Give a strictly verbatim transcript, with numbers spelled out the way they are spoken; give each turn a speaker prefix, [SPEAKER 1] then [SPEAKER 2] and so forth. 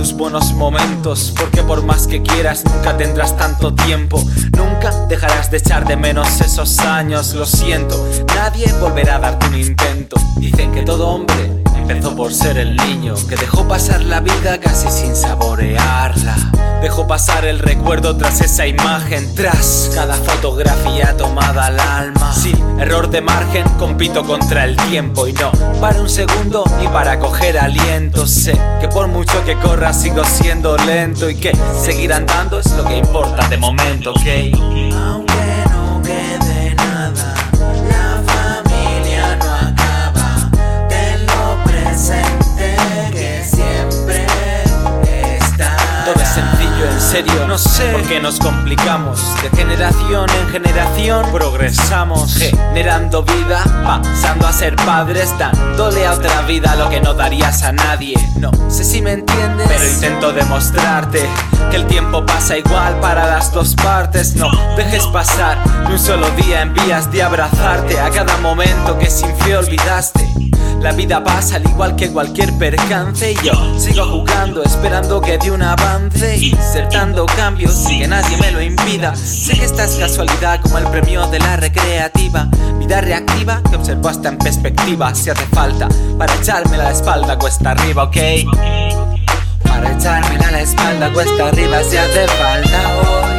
[SPEAKER 1] sus buenos momentos, porque por más que quieras nunca tendrás tanto tiempo. Nunca dejarás de echar de menos esos años, lo siento, nadie volverá a darte un intento. Dicen que todo hombre empezó por ser el niño que dejó pasar la vida casi sin saborearla. Dejó pasar el recuerdo tras esa imagen, tras cada fotografía tomada al alma. Sin error de margen compito contra el tiempo y no para un segundo ni para coger aliento. Sé que por mucho que corra sigo siendo lento y que seguir andando es lo que importa de momento, ¿ok?
[SPEAKER 2] Aunque no quede nada, la familia no acaba. Tenlo presente que siempre está.
[SPEAKER 1] Todo es sencillo, en serio, no sé por qué nos complicamos. De generación en generación progresamos, generando vida, pasando a ser padres, dándole a otra vida lo que no darías a nadie. No sé si me entiendes, pero intento demostrarte que el tiempo pasa igual para las dos partes. No dejes pasar ni un solo día en vías de abrazarte a cada momento que sin fe olvidaste. La vida pasa al igual que cualquier percance y yo sigo jugando esperando que dé un avance, insertando cambios y que nadie me lo impida. Sé que esta es casualidad como el premio de la recreativa, vida reactiva que observo hasta en perspectiva. Si hace falta para echarme la espalda cuesta arriba, ok.
[SPEAKER 2] Para echarme a la espalda cuesta arriba si hace falta hoy.